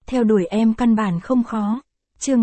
theo đuổi em căn bản không khó. Chương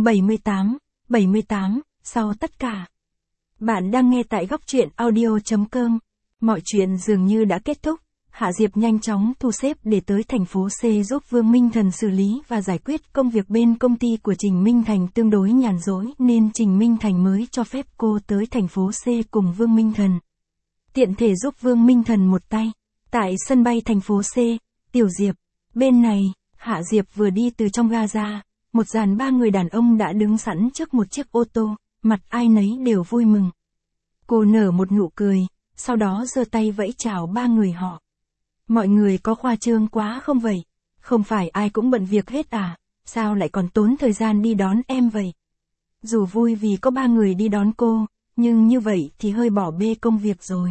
78, sau tất cả. Bạn đang nghe tại góc truyện audio.com. Mọi chuyện dường như đã kết thúc. Hạ Diệp nhanh chóng thu xếp để tới thành phố C giúp Vương Minh Thần xử lý và giải quyết công việc bên công ty của Trình Minh Thành tương đối nhàn rỗi nên Trình Minh Thành mới cho phép cô tới thành phố C cùng Vương Minh Thần. Tiện thể giúp Vương Minh Thần một tay. Tại sân bay thành phố C, Tiểu Diệp. Bên này, Hạ Diệp vừa đi từ trong ga ra, một dàn 3 người đàn ông đã đứng sẵn trước một chiếc ô tô, mặt ai nấy đều vui mừng. Cô nở một nụ cười, sau đó giơ tay vẫy chào 3 người họ. Mọi người có khoa trương quá không vậy? Không phải ai cũng bận việc hết à? Sao lại còn tốn thời gian đi đón em vậy? Dù vui vì có 3 người đi đón cô, nhưng như vậy thì hơi bỏ bê công việc rồi.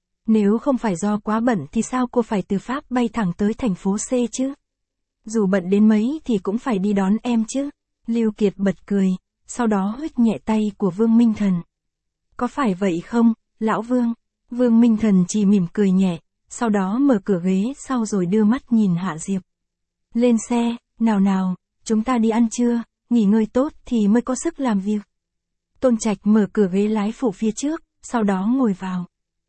Nếu không phải do quá bận thì sao cô phải từ Pháp bay thẳng tới thành phố C chứ? Dù bận đến mấy thì cũng phải đi đón em chứ. Lưu Kiệt bật cười, sau đó huých nhẹ tay của Vương Minh Thần. Có phải vậy không, lão Vương? Vương Minh Thần chỉ mỉm cười nhẹ, sau đó mở cửa ghế sau rồi đưa mắt nhìn Hạ Diệp. Lên xe, nào, chúng ta đi ăn trưa, nghỉ ngơi tốt thì mới có sức làm việc. Tôn Trạch mở cửa ghế lái phụ phía trước, sau đó ngồi vào.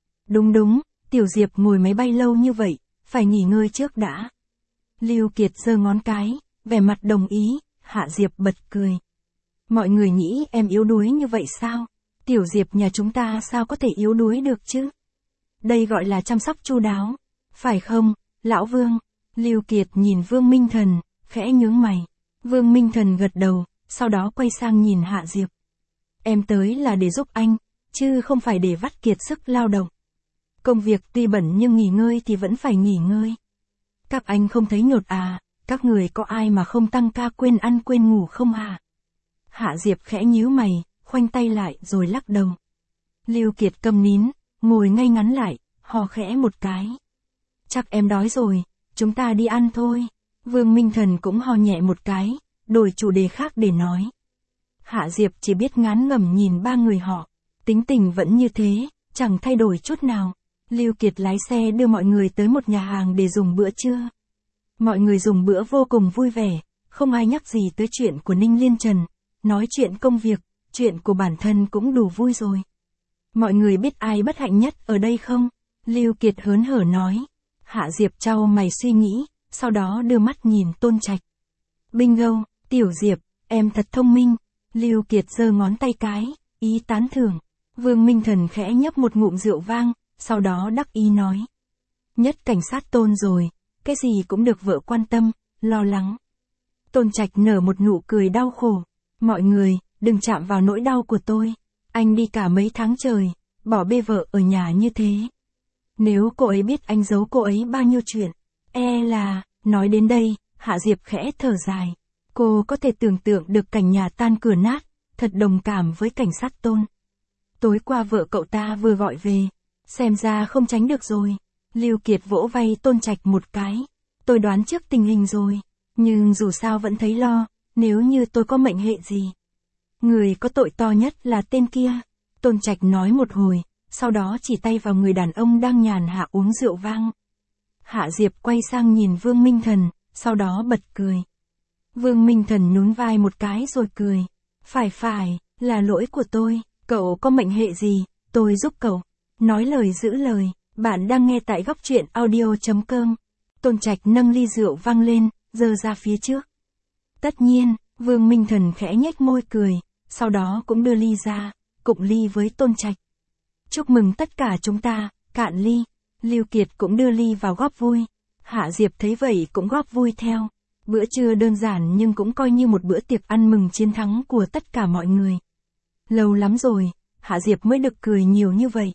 Đúng, Tiểu Diệp ngồi máy bay lâu như vậy, phải nghỉ ngơi trước đã. Lưu Kiệt giơ ngón cái, vẻ mặt đồng ý, Hạ Diệp bật cười. Mọi người nghĩ em yếu đuối như vậy sao? Tiểu Diệp nhà chúng ta sao có thể yếu đuối được chứ? Đây gọi là chăm sóc chu đáo, phải không, lão Vương? Lưu Kiệt nhìn Vương Minh Thần, khẽ nhướng mày. Vương Minh Thần gật đầu, sau đó quay sang nhìn Hạ Diệp. Em tới là để giúp anh, chứ không phải để vắt kiệt sức lao động. Công việc tuy bận nhưng nghỉ ngơi thì vẫn phải nghỉ ngơi. Các anh không thấy nhột à, các người có ai mà không tăng ca quên ăn quên ngủ không à? Hạ Diệp khẽ nhíu mày, khoanh tay lại rồi lắc đầu. Lưu Kiệt câm nín, ngồi ngay ngắn lại, hò khẽ một cái. Chắc em đói rồi, chúng ta đi ăn thôi. Vương Minh Thần cũng hò nhẹ một cái, đổi chủ đề khác để nói. Hạ Diệp chỉ biết ngán ngẩm nhìn 3 người họ, tính tình vẫn như thế, chẳng thay đổi chút nào. Lưu Kiệt lái xe đưa mọi người tới một nhà hàng để dùng bữa trưa. Mọi người dùng bữa vô cùng vui vẻ, không ai nhắc gì tới chuyện của Ninh Liên Trần, nói chuyện công việc, chuyện của bản thân cũng đủ vui rồi. Mọi người biết ai bất hạnh nhất ở đây không? Lưu Kiệt hớn hở nói. Hạ Diệp chau mày suy nghĩ, sau đó đưa mắt nhìn Tôn Trạch. Bingo, Tiểu Diệp, em thật thông minh. Lưu Kiệt giơ ngón tay cái, ý tán thưởng. Vương Minh Thần khẽ nhấp một ngụm rượu vang, sau đó đắc ý nói. Nhất cảnh sát Tôn rồi, cái gì cũng được vợ quan tâm, lo lắng. Tôn Trạch nở một nụ cười đau khổ. Mọi người, đừng chạm vào nỗi đau của tôi. Anh đi cả mấy tháng trời, bỏ bê vợ ở nhà như thế. Nếu cô ấy biết anh giấu cô ấy bao nhiêu chuyện, là, nói đến đây, Hạ Diệp khẽ thở dài. Cô có thể tưởng tượng được cảnh nhà tan cửa nát, thật đồng cảm với cảnh sát Tôn. Tối qua vợ cậu ta vừa gọi về, xem ra không tránh được rồi. Lưu Kiệt vỗ vai Tôn Trạch một cái. Tôi đoán trước tình hình rồi, nhưng dù sao vẫn thấy lo, nếu như tôi có mệnh hệ gì. Người có tội to nhất là tên kia. Tôn Trạch nói một hồi, sau đó chỉ tay vào người đàn ông đang nhàn hạ uống rượu vang. Hạ Diệp quay sang nhìn Vương Minh Thần, sau đó bật cười. Vương Minh Thần nhún vai một cái rồi cười. Phải, là lỗi của tôi, cậu có mệnh hệ gì, tôi giúp cậu. Nói lời giữ lời, bạn đang nghe tại góc truyện audio.com. Tôn Trạch nâng ly rượu vang lên, giơ ra phía trước. Tất nhiên, Vương Minh Thần khẽ nhếch môi cười, sau đó cũng đưa ly ra, cụng ly với Tôn Trạch. Chúc mừng tất cả chúng ta, cạn ly. Lưu Kiệt cũng đưa ly vào góp vui. Hạ Diệp thấy vậy cũng góp vui theo. Bữa trưa đơn giản nhưng cũng coi như một bữa tiệc ăn mừng chiến thắng của tất cả mọi người. Lâu lắm rồi, Hạ Diệp mới được cười nhiều như vậy.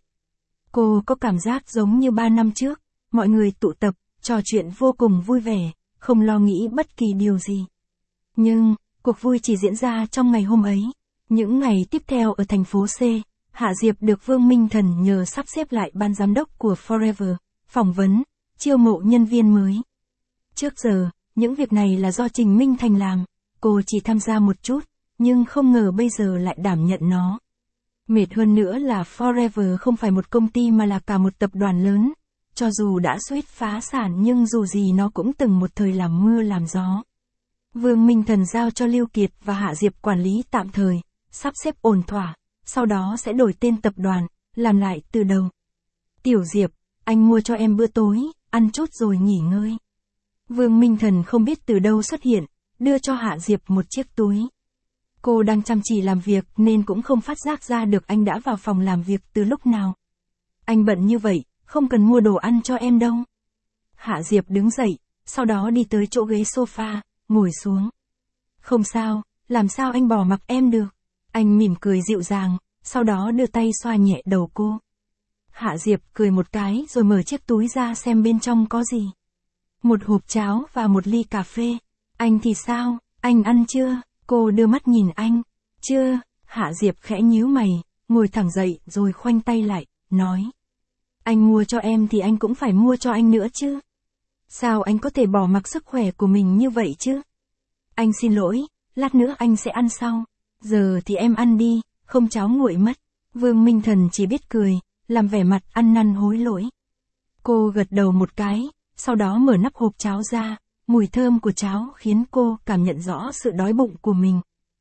Cô có cảm giác giống như 3 năm trước, mọi người tụ tập, trò chuyện vô cùng vui vẻ, không lo nghĩ bất kỳ điều gì. Nhưng, cuộc vui chỉ diễn ra trong ngày hôm ấy. Những ngày tiếp theo ở thành phố C, Hạ Diệp được Vương Minh Thần nhờ sắp xếp lại ban giám đốc của Forever, phỏng vấn, chiêu mộ nhân viên mới. Trước giờ, những việc này là do Trình Minh Thành làm, cô chỉ tham gia một chút, nhưng không ngờ bây giờ lại đảm nhận nó. Mệt hơn nữa là Forever không phải một công ty mà là cả một tập đoàn lớn. Cho dù đã suýt phá sản nhưng dù gì nó cũng từng một thời làm mưa làm gió. Vương Minh Thần giao cho Lưu Kiệt và Hạ Diệp quản lý tạm thời, sắp xếp ổn thỏa, sau đó sẽ đổi tên tập đoàn, làm lại từ đầu. Tiểu Diệp, anh mua cho em bữa tối, ăn chút rồi nghỉ ngơi. Vương Minh Thần không biết từ đâu xuất hiện, đưa cho Hạ Diệp một chiếc túi. Cô đang chăm chỉ làm việc nên cũng không phát giác ra được anh đã vào phòng làm việc từ lúc nào. Anh bận như vậy, không cần mua đồ ăn cho em đâu. Hạ Diệp đứng dậy, sau đó đi tới chỗ ghế sofa, ngồi xuống. Không sao, làm sao anh bỏ mặc em được? Anh mỉm cười dịu dàng, sau đó đưa tay xoa nhẹ đầu cô. Hạ Diệp cười một cái rồi mở chiếc túi ra xem bên trong có gì. Một hộp cháo và một ly cà phê. Anh thì sao, anh ăn chưa? Cô đưa mắt nhìn anh. Chưa, Hạ Diệp khẽ nhíu mày, ngồi thẳng dậy rồi khoanh tay lại, nói. Anh mua cho em thì anh cũng phải mua cho anh nữa chứ. Sao anh có thể bỏ mặc sức khỏe của mình như vậy chứ? Anh xin lỗi, lát nữa anh sẽ ăn sau. Giờ thì em ăn đi, không cháo nguội mất. Vương Minh Thần chỉ biết cười, làm vẻ mặt ăn năn hối lỗi. Cô gật đầu một cái, sau đó mở nắp hộp cháo ra, mùi thơm của cháo khiến cô cảm nhận rõ sự đói bụng của mình.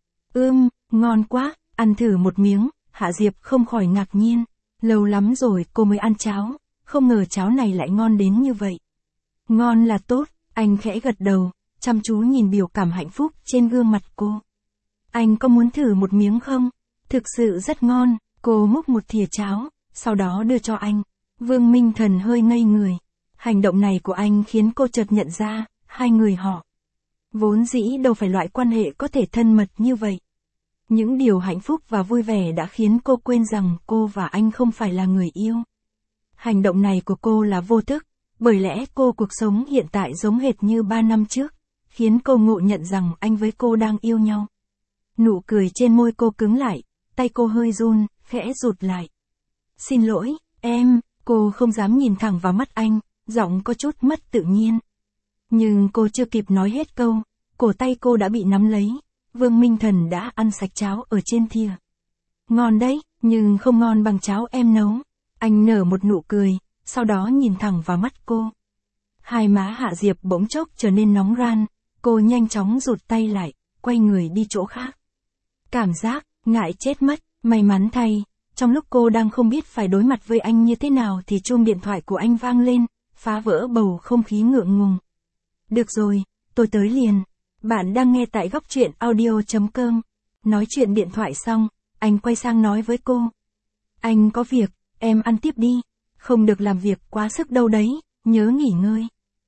Ngon quá, ăn thử một miếng, Hạ Diệp không khỏi ngạc nhiên. Lâu lắm rồi cô mới ăn cháo, không ngờ cháo này lại ngon đến như vậy. Ngon là tốt, anh khẽ gật đầu, chăm chú nhìn biểu cảm hạnh phúc trên gương mặt cô. Anh có muốn thử một miếng không? Thực sự rất ngon, cô múc một thìa cháo, sau đó đưa cho anh. Vương Minh Thần hơi ngây người. Hành động này của anh khiến cô chợt nhận ra, hai người họ vốn dĩ đâu phải loại quan hệ có thể thân mật như vậy. Những điều hạnh phúc và vui vẻ đã khiến cô quên rằng cô và anh không phải là người yêu. Hành động này của cô là vô thức, bởi lẽ cuộc sống hiện tại giống hệt như 3 năm trước, khiến cô ngộ nhận rằng anh với cô đang yêu nhau. Nụ cười trên môi cô cứng lại, tay cô hơi run, khẽ rụt lại. Xin lỗi, em, cô không dám nhìn thẳng vào mắt anh, giọng có chút mất tự nhiên. Nhưng cô chưa kịp nói hết câu, cổ tay cô đã bị nắm lấy. Vương Minh Thần đã ăn sạch cháo ở trên thìa. Ngon đấy, nhưng không ngon bằng cháo em nấu. Anh nở một nụ cười, sau đó nhìn thẳng vào mắt cô. Hai má Hạ Diệp bỗng chốc trở nên nóng ran, cô nhanh chóng rụt tay lại, quay người đi chỗ khác. Cảm giác, ngại chết mất, may mắn thay, trong lúc cô đang không biết phải đối mặt với anh như thế nào thì chuông điện thoại của anh vang lên, phá vỡ bầu không khí ngượng ngùng. Được rồi, tôi tới liền. Bạn đang nghe tại góc truyện audio.com. Nói chuyện điện thoại xong, anh quay sang nói với cô. Anh có việc, em ăn tiếp đi. Không được làm việc quá sức đâu đấy, nhớ nghỉ ngơi.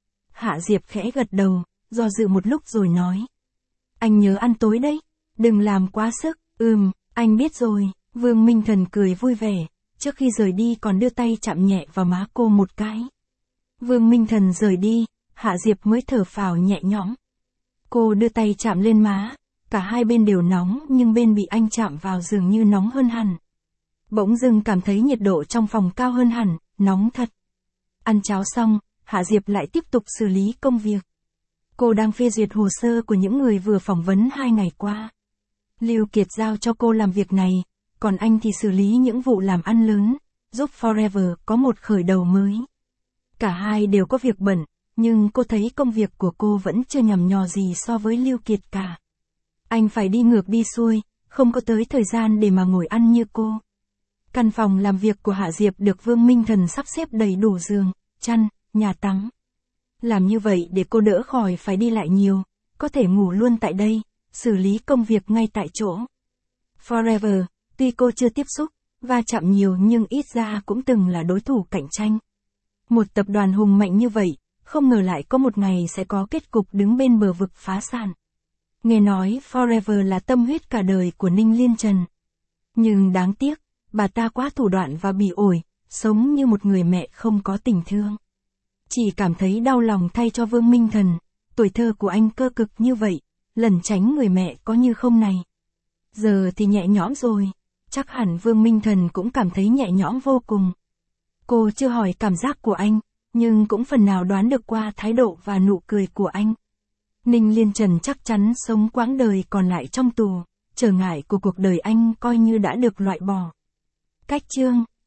Hạ Diệp khẽ gật đầu, do dự một lúc rồi nói. Anh nhớ ăn tối đấy, đừng làm quá sức. Anh biết rồi. Vương Minh Thần cười vui vẻ, trước khi rời đi còn đưa tay chạm nhẹ vào má cô một cái. Vương Minh Thần rời đi, Hạ Diệp mới thở phào nhẹ nhõm. Cô đưa tay chạm lên má, cả hai bên đều nóng nhưng bên bị anh chạm vào dường như nóng hơn hẳn. Bỗng dưng cảm thấy nhiệt độ trong phòng cao hơn hẳn, nóng thật. Ăn cháo xong, Hạ Diệp lại tiếp tục xử lý công việc. Cô đang phê duyệt hồ sơ của những người vừa phỏng vấn 2 ngày qua. Lưu Kiệt giao cho cô làm việc này, còn anh thì xử lý những vụ làm ăn lớn, giúp Forever có một khởi đầu mới. Cả hai đều có việc bận, nhưng cô thấy công việc của cô vẫn chưa nhằm nhò gì so với Lưu Kiệt cả. Anh phải đi ngược đi xuôi, không có tới thời gian để mà ngồi ăn như cô. Căn phòng làm việc của Hạ Diệp được Vương Minh Thần sắp xếp đầy đủ giường, chăn, nhà tắm. Làm như vậy để cô đỡ khỏi phải đi lại nhiều, có thể ngủ luôn tại đây, xử lý công việc ngay tại chỗ. Forever, tuy cô chưa tiếp xúc, va chạm nhiều nhưng ít ra cũng từng là đối thủ cạnh tranh. Một tập đoàn hùng mạnh như vậy, không ngờ lại có một ngày sẽ có kết cục đứng bên bờ vực phá sản. Nghe nói Forever là tâm huyết cả đời của Ninh Liên Trần. Nhưng đáng tiếc, bà ta quá thủ đoạn và bỉ ổi, sống như một người mẹ không có tình thương. Chỉ cảm thấy đau lòng thay cho Vương Minh Thần, tuổi thơ của anh cơ cực như vậy, lẩn tránh người mẹ có như không này. Giờ thì nhẹ nhõm rồi, chắc hẳn Vương Minh Thần cũng cảm thấy nhẹ nhõm vô cùng. Cô chưa hỏi cảm giác của anh, nhưng cũng phần nào đoán được qua thái độ và nụ cười của anh. Ninh Liên Trần chắc chắn sống quãng đời còn lại trong tù, trở ngại của cuộc đời anh coi như đã được loại bỏ. Cách chương